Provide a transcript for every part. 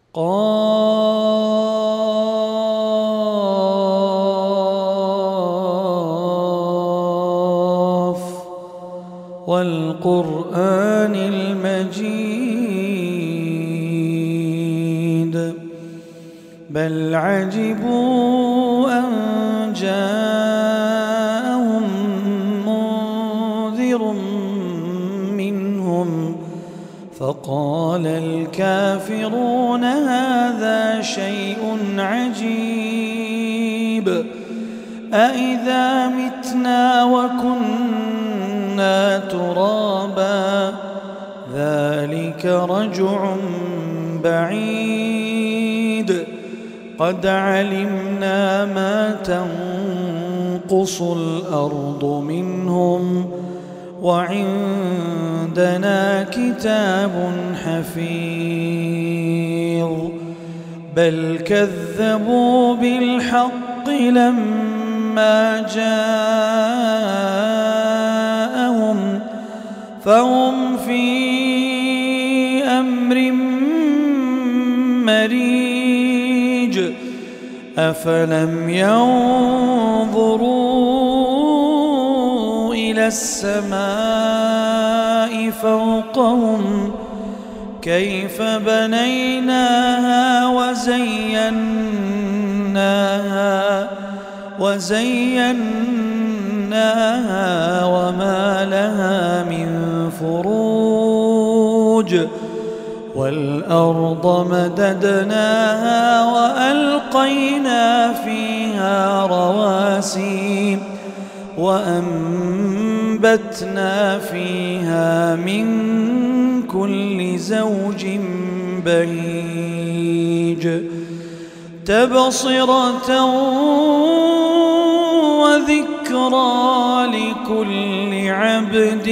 قاف والقرآن المجيد بل عجبوا أن جاءهم منذر منهم فقال الكافرون هذا شيء عجيب أإذا متنا وكنا ترابا ذلك رجع بعيد قد علمنا ما تنقص الأرض منهم وعندنا كتاب حفيظ بل كذبوا بالحق لما جاءهم فهم في أمر مريج أفلم ينظروا إلى السماء فوقهم كيف بنيناها وزيناها وما لها من فروج والأرض مددناها وألقينا فيها رواسي وأنبتنا فيها من كل زوج بهيج تبصرة وذكرى لكل عبد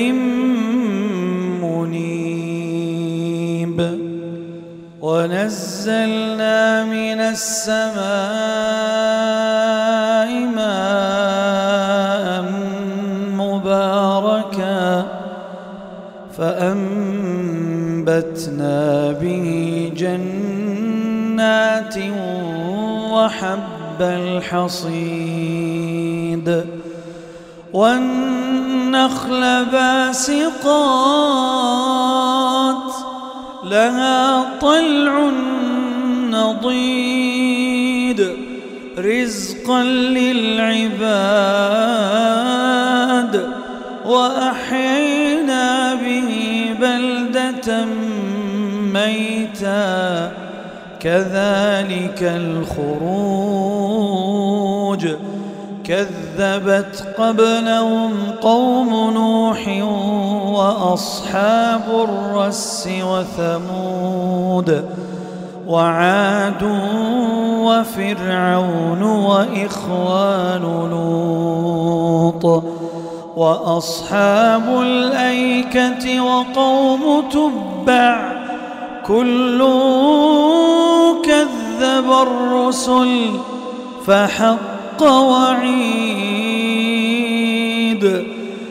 منيب ونزلنا من السماء ماء مباركا فأنبتنا به جنات وحب الحصيد والنخل باسقات لها طلع نضيد رزقا للعباد وأحيينا به بلدة ميتا كذلك الخروج كذبت قبلهم قوم نوح وأصحاب الرس وثمود وعاد وفرعون وإخوان لوط وأصحاب الأيكة وقوم تبع كل كذب الرسل فحق وعيد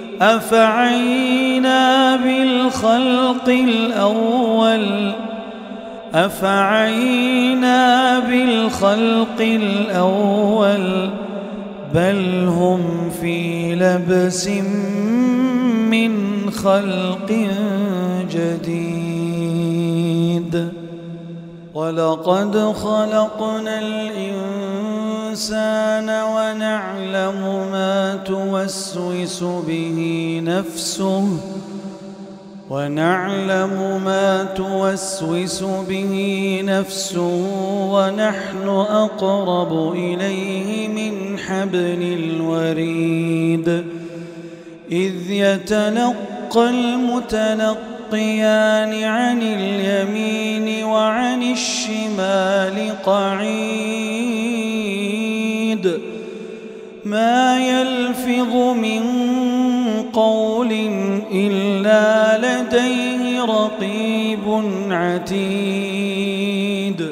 أفعينا بالخلق الأول بل هم في لبس من خلق جديد ولقد خلقنا الإنسان ونعلم ما توسوس به نفسه ونحن أقرب إليه من حبل الوريد إذ يتلقى المتلقيان عن اليمين وعن الشمال قعيد ما يلفظ من قول إلا لديه رقيب عتيد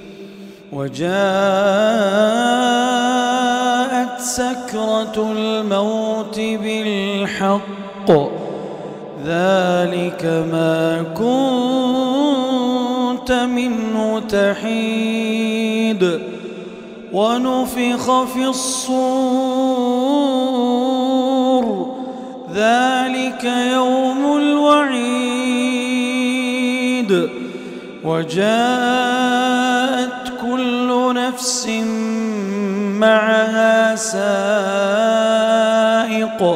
وجاءت سكرة الموت بالحق ذلك ما كنت كنت منه تحيد ونفخ في الصور ذلك يوم الوعيد وجاءت كل نفس معها سائق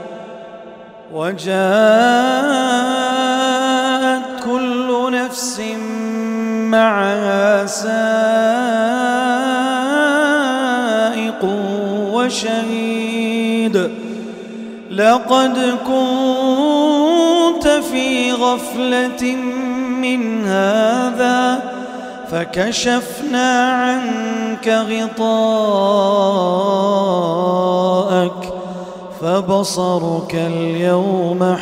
وشهيد لقد كنت في غفلة من هذا فكشفنا عنك غطاءك فبصرك اليوم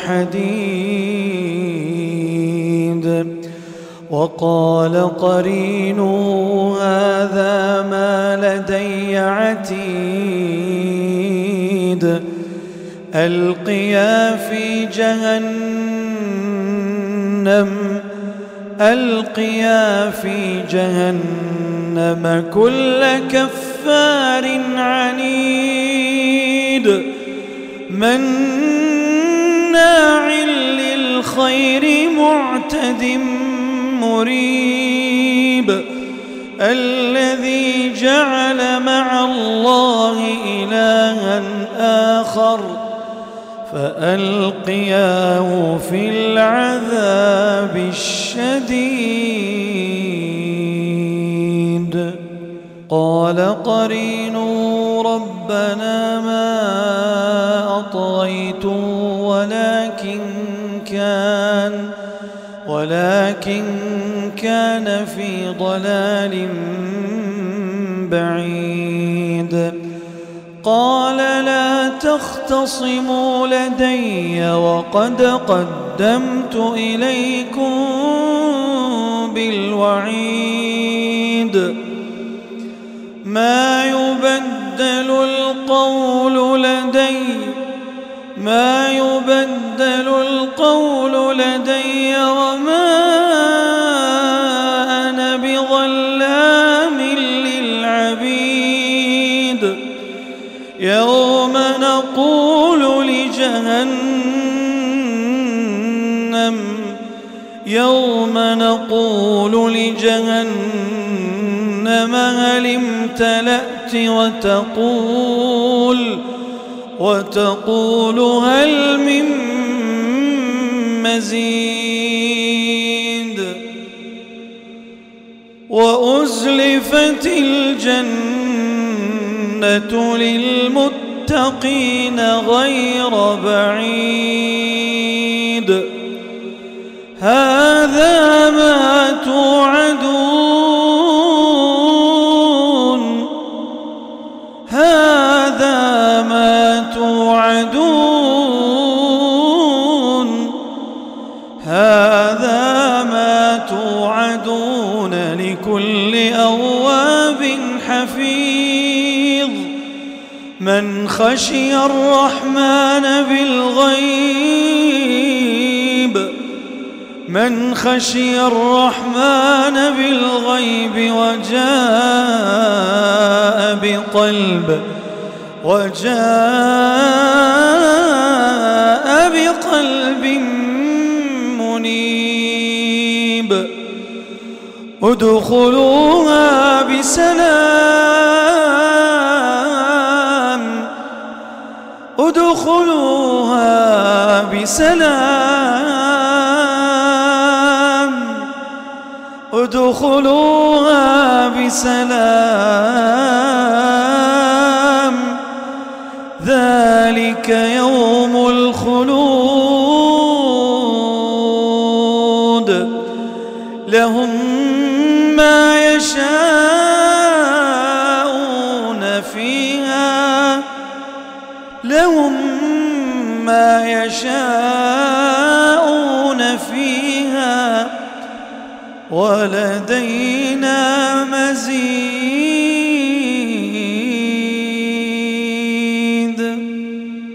حديد وقال قرينه هذا ما لدي عتيد ألقيا في جهنم كل كفار عنيد مناع للخير معتد مريب الذي جعل مع الله إلها آخر فألقياه في العذاب الشديد قال قرينه ربنا ما أطغيته ولكن كان في ضلال بعيد قال لا تختصموا لدي وقد قدمت إليكم بالوعيد ما يبدل القول لدي وما أنا بظلام للعبيد يوم نقول لجهنم هل امتلأت وتقول هل من مزيد وأزلفت الجنة للمتقين غير بعيد هذا ما توعدون لكل أواب حفيظ من خشي الرحمن بالغيب وجاء بقلب منيب ادخلوها بسلام ذلك يوم الخلود لهم ما يشاءون فيها ولدينا مزيد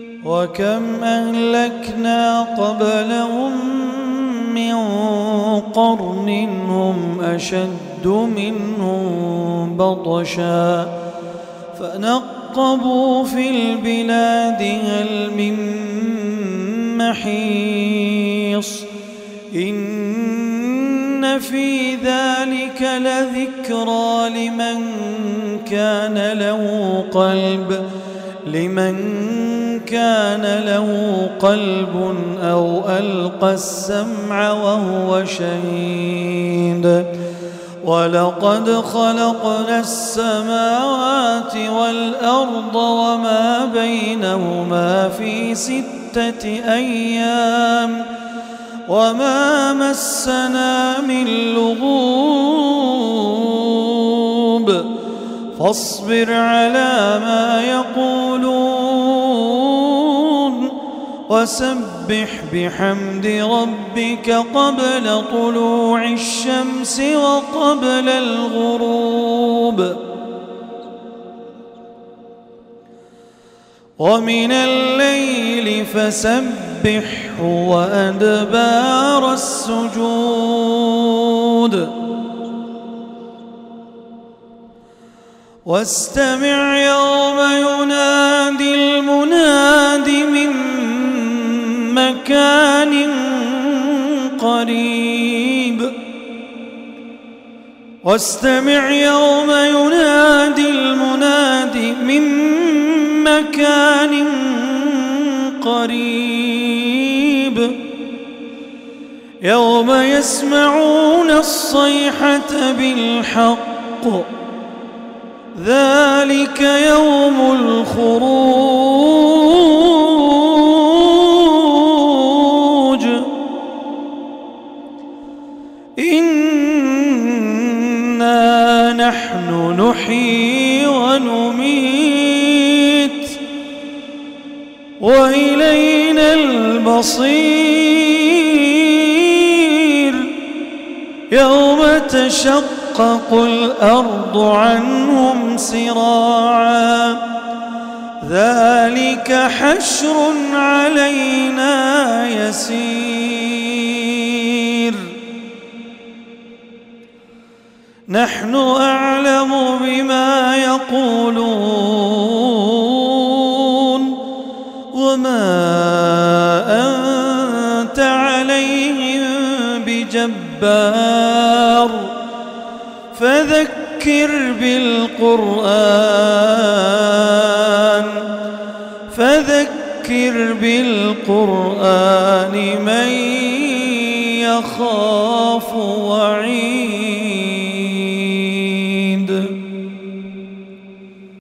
وكم أهلكنا قبلهم من قرن هم أشد منهم بطشا فنقبوا في البلاد هل من محيص إن في ذلك لذكرى لمن كان له قلب أو ألقى السمع وهو شهيد ولقد خلقنا السماوات والأرض وما بينهما في 6 أيام وما مسنا من لغوب فاصبر على ما يقولون وسبح بحمد ربك قبل طلوع الشمس وقبل الغروب ومن الليل فسبحه وأدبار السجود واستمع يوم ينادي المناد من مكان قريب واستمع يوم ينادي المناد من مكان قريب يوم يسمعون الصيحة بالحق ذلك يوم الخروج إنا نحن نحيي ونميت وإلينا المصير يوم تشقق الأرض عنهم سراعا ذلك حشر علينا يسير نحن أعلم بما يقولون وما أنت عليهم بجبار فذكر بالقرآن من يخاف وعيد